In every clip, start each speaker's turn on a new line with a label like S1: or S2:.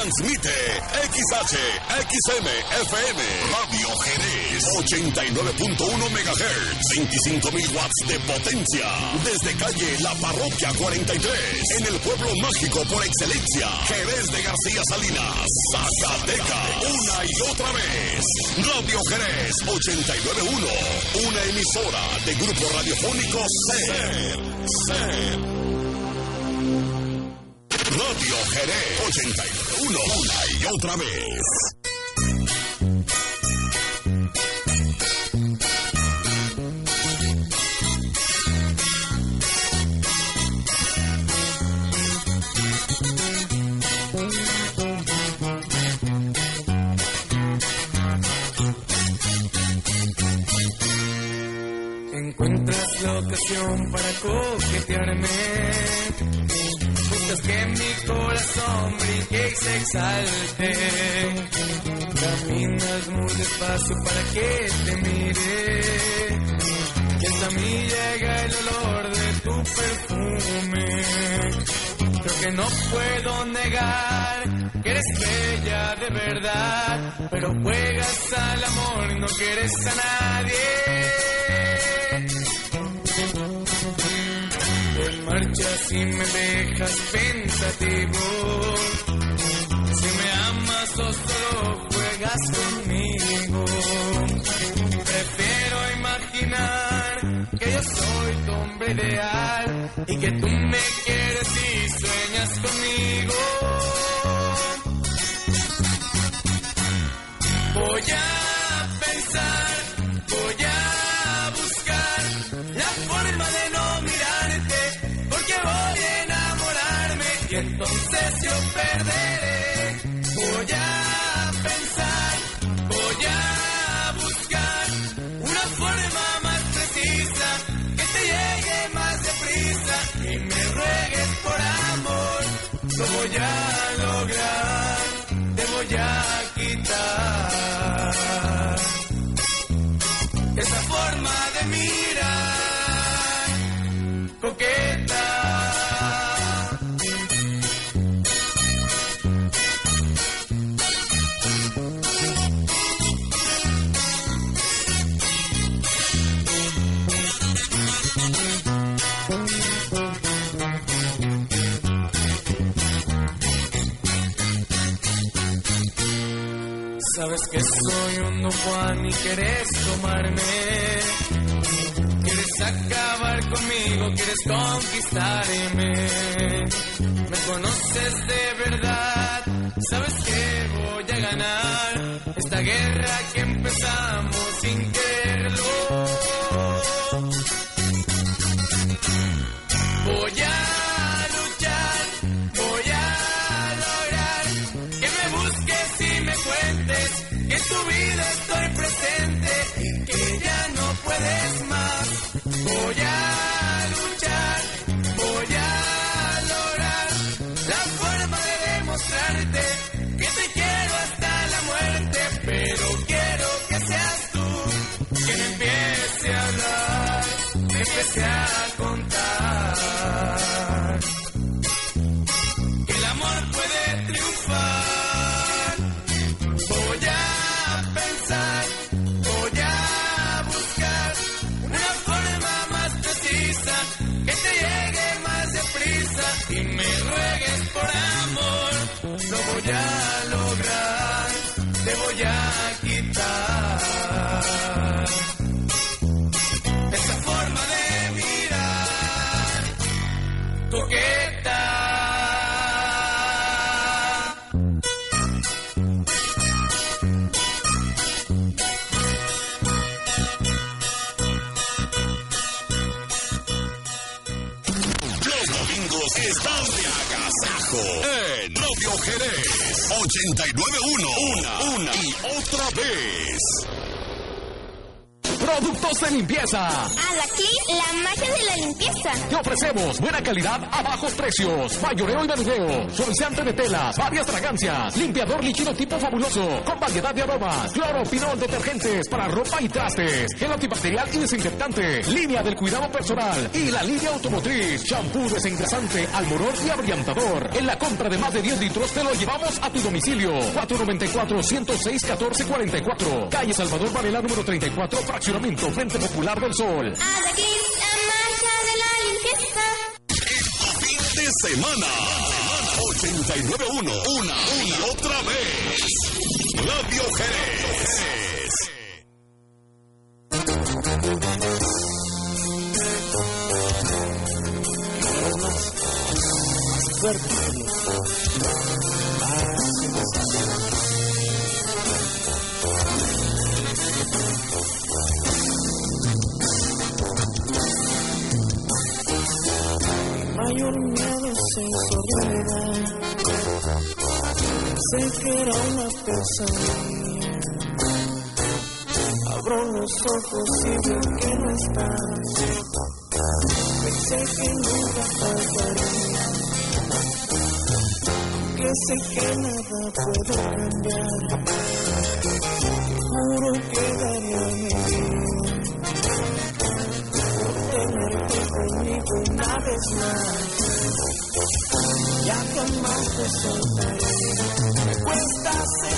S1: Transmite XH, XM, FM, Radio Jerez, 89.1 MHz, 25,000 watts de potencia. Desde calle La Parroquia 43, en el pueblo mágico por excelencia, Jerez de García Salinas, Zacatecas. Una y otra vez, Radio Jerez 89.1, una emisora de Grupo Radiofónico SER. Radio Jerez 89.1, una y otra vez.
S2: Encuentras la ocasión para coquetearme, buscas que mi corazón brinque y se exalte, caminas muy despacio para que te mire, y hasta a mí llega el olor de tu perfume. Creo que no puedo negar que eres bella de verdad, pero juegas al amor y no quieres a nadie. Te marchas y me dejas pensativo. Si me amas o solo juegas conmigo. Prefiero imaginar que yo soy tu hombre ideal y que tú me quieres y sueñas conmigo. Voy a pensar, voy a buscar la forma de no mirarte, porque voy a enamorarme y entonces yo perderé. Voy a pensar, voy a buscar una forma más precisa, que te llegue más deprisa y me ruegues por amor. Lo voy a lograr, te voy a quitar esa forma de mirar coqueta. Sabes que soy un Don Juan y quieres tomarme, quieres acabar conmigo, quieres conquistarme. Me conoces de verdad, sabes que voy a ganar esta guerra que empezamos sin quererlo. Voy a luchar, voy a lograr que me busques y me cuentes que en tu vida estoy presente y que ya no puedes más. Voy a luchar, voy a lograr la forma de demostrarte que te quiero hasta la muerte, pero quiero que seas tú quien empiece a hablar, me empiece a contar que el amor puede triunfar. Voy a pensar, voy a buscar una forma más precisa, que te llegue más deprisa y me ruegues por amor. Lo voy a lograr, te voy a quitar esa forma de mirar coqueta.
S1: Están de agasajo en Radio Jerez 89.1, una y otra vez.
S3: productos de limpieza.
S4: Adaclin, la magia de la limpieza.
S3: Te ofrecemos buena calidad a bajos precios. Mayoreo y menudeo, suavizante de telas, varias fragancias, limpiador líquido tipo fabuloso, con variedad de aromas, cloro, pinol, detergentes para ropa y trastes, gel antibacterial y desinfectante, línea del cuidado personal y la línea automotriz, champú desengrasante, almorón y abrillantador. En la compra de más de 10 litros te lo llevamos a tu domicilio. 494-106-1444. Calle Salvador Varela, número 34, fraccionamiento Frente Popular del Sol.
S4: Adaclin, la magia de la limpieza.
S1: Fin de semana. 89.1. Una y otra vez. Radio Jerez.
S5: Mayor miedo es en soledad. Sé que era una pesadilla. Abro los ojos y veo que no estás. Pensé que nunca faltaría. Que sé que nada puedo cambiar. Juro que daría mi vida por tenerte conmigo una vez más. Ya jamás te soltaré. Me cuesta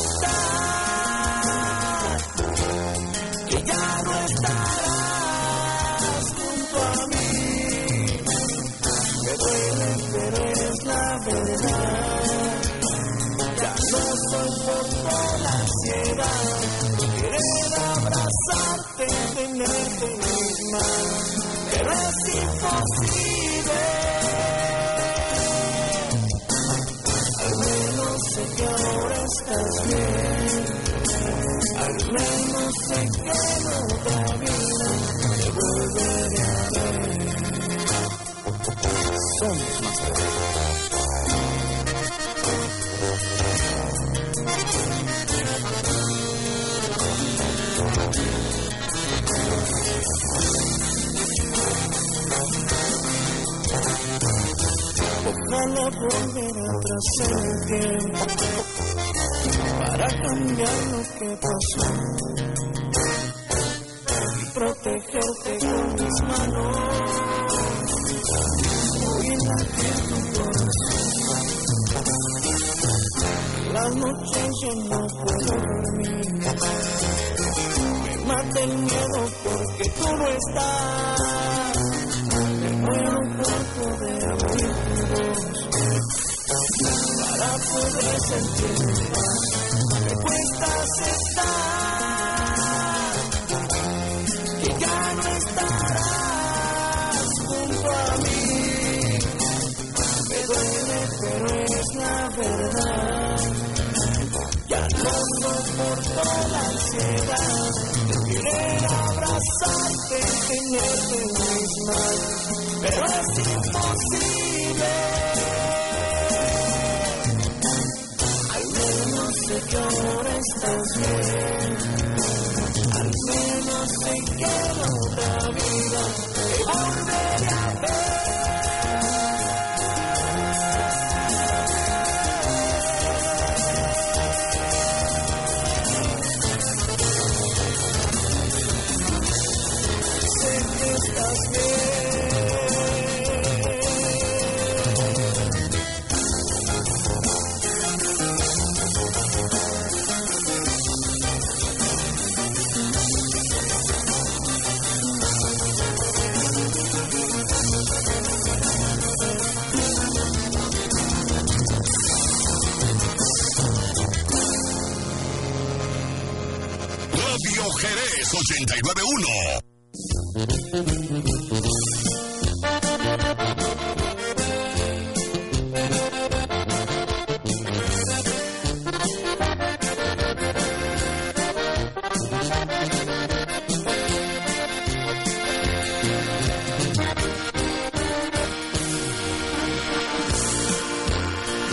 S5: aceptar que ya no estarás junto a mí. Me duele, pero es la verdad. Ya no soporto la ansiedad. Querer abrazarte, tenerte en mis manos, pero es imposible. Al menos sé que ahora estás bien. Al menos sé que en otra vida te volveré a ver. Somos más fuertes. Ojalá volver atrás en el tiempo para cambiar lo que pasó y protegerte con mis manos y latir tu corazón. Las noches yo no puedo dormir, me mata el miedo porque tú no estás. Me muero por poder abrir tu voz para poder sentir mi paz. Me cuesta aceptar que ya no estarás junto a mí. Me duele, pero es la verdad. Ya no soporto la ansiedad de querer abrazarte, tenerte en mis manos, pero es imposible. Al menos sé que ahora estás bien. Al menos sé que en otra vida te volveré a ver. Estás bien.
S1: Radio Jerez 89.1.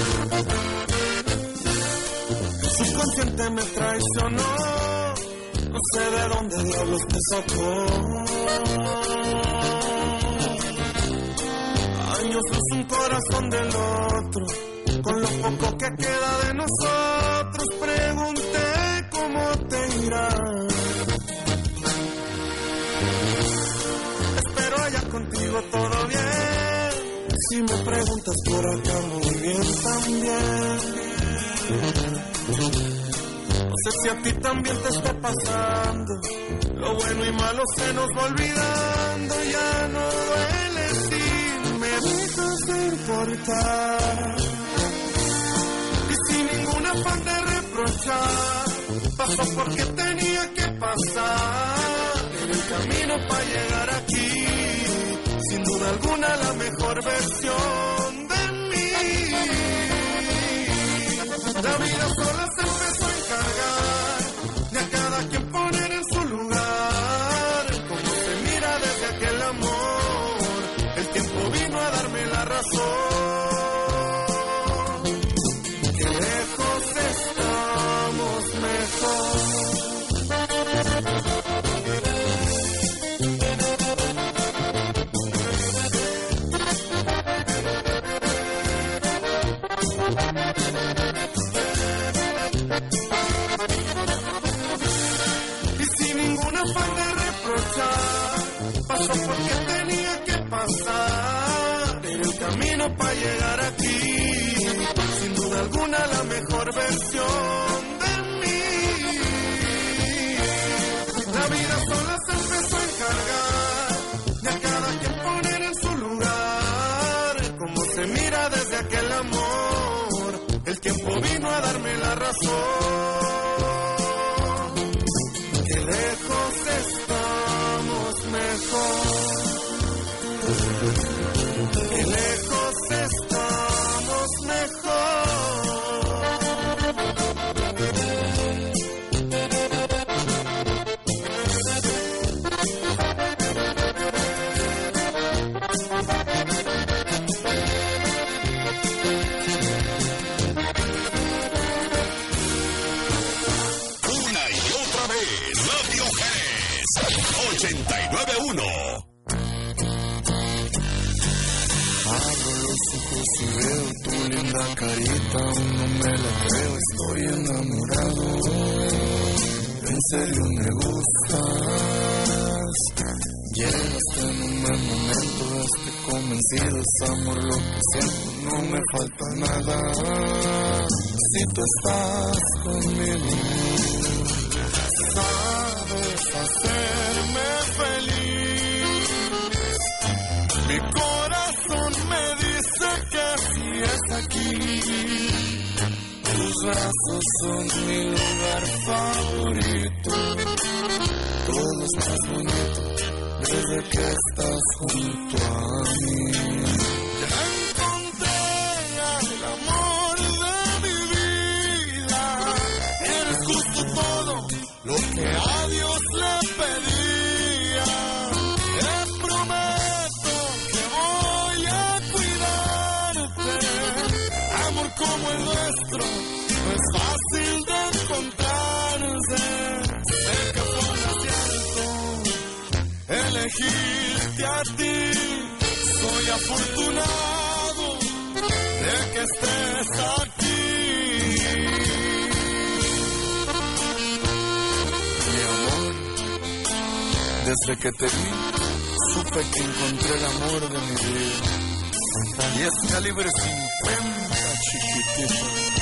S5: Subconsciente me traicionó, No sé de dónde diablos te sacó. Años luz un corazón del otro. Con lo poco que queda de nosotros, pregunté cómo te irá. Espero allá contigo todo bien. Si me preguntas por acá, muy bien también. No sé si a ti también te está pasando. Lo bueno y malo se nos va olvidando. Ya no duele si me dejas de importar. Y sin ningún afán de reprochar, pasó porque tenía que pasar. En el camino para llegar aquí, sin duda alguna la mejor versión de mí. La vida sola se empezó a encargar de a cada quien poner en su lugar. Como se mira desde aquel amor, el tiempo vino a darme la razón. Que lejos estamos mejor. Pasó porque tenía que pasar. En el camino para llegar aquí, sin duda alguna la mejor versión de mí. La vida sola se empezó a encargar de a cada quien poner en su lugar. Como se mira desde aquel amor, el tiempo vino a darme la razón. Que lejos estamos mejor. Que lejos estamos mejor.
S1: Una y otra vez, Radio Jerez 89.1.
S5: Abro los ojos y veo tu linda carita, aún no me la creo, estoy enamorado. En serio me gustas. Llegaste en un buen momento, estoy convencido, es amor lo que siento, no me falta nada. Si tú estás conmigo, sabes hacerme feliz. Mi corazón me dice que si es aquí. Tus brazos son mi lugar favorito. Todo es más bonito desde que estás junto a mí. Ya encontré el amor de mi vida. Eres justo todo lo que a Dios le pedía. Te prometo que voy a cuidarte. Amor como el nuestro no es fácil de encontrarse. Sé que fue un acierto elegirte a ti. Soy afortunado de que estés aquí. Mi amor, desde que te vi, supe que encontré el amor de mi vida. Y es calibre 50, chiquitito.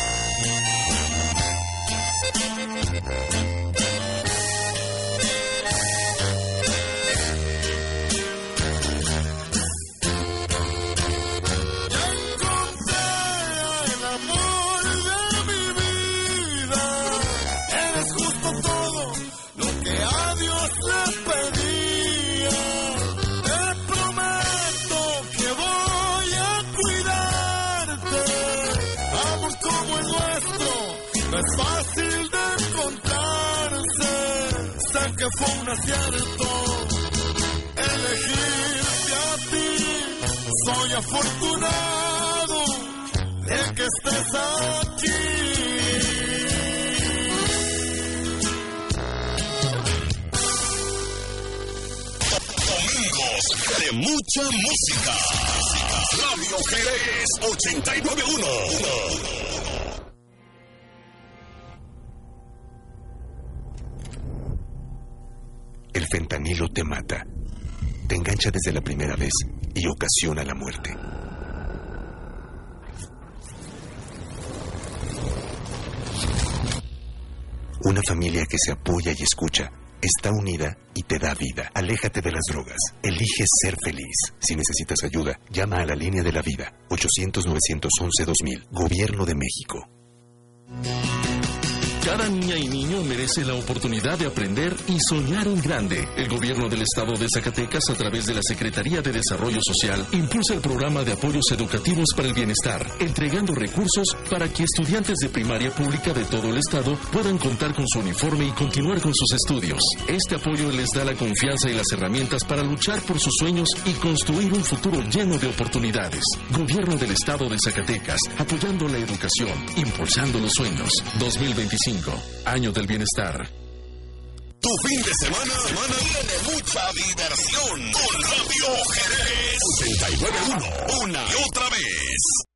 S5: Fue un acierto elegirte a ti. Soy afortunado de que estés aquí.
S1: mucha música. Radio Jerez 89.1.
S6: El fentanilo te mata, te engancha desde la primera vez y ocasiona la muerte. Una familia que se apoya y escucha, está unida y te da vida. Aléjate de las drogas. Elige ser feliz. Si necesitas ayuda, llama a la línea de la vida. 800-911-2000. Gobierno de México.
S7: Cada niña y niño merece la oportunidad de aprender y soñar en grande. El gobierno del estado de Zacatecas, a través de la Secretaría de Desarrollo Social, impulsa el programa de apoyos educativos para el bienestar, entregando recursos para que estudiantes de primaria pública de todo el estado puedan contar con su uniforme y continuar con sus estudios. Este apoyo les da la confianza y las herramientas para luchar por sus sueños y construir un futuro lleno de oportunidades. Gobierno del estado de Zacatecas, apoyando la educación, impulsando los sueños. 2025. Año del bienestar.
S1: Tu fin de semana tiene mucha diversión con Radio Jerez 89.1. Una y otra vez.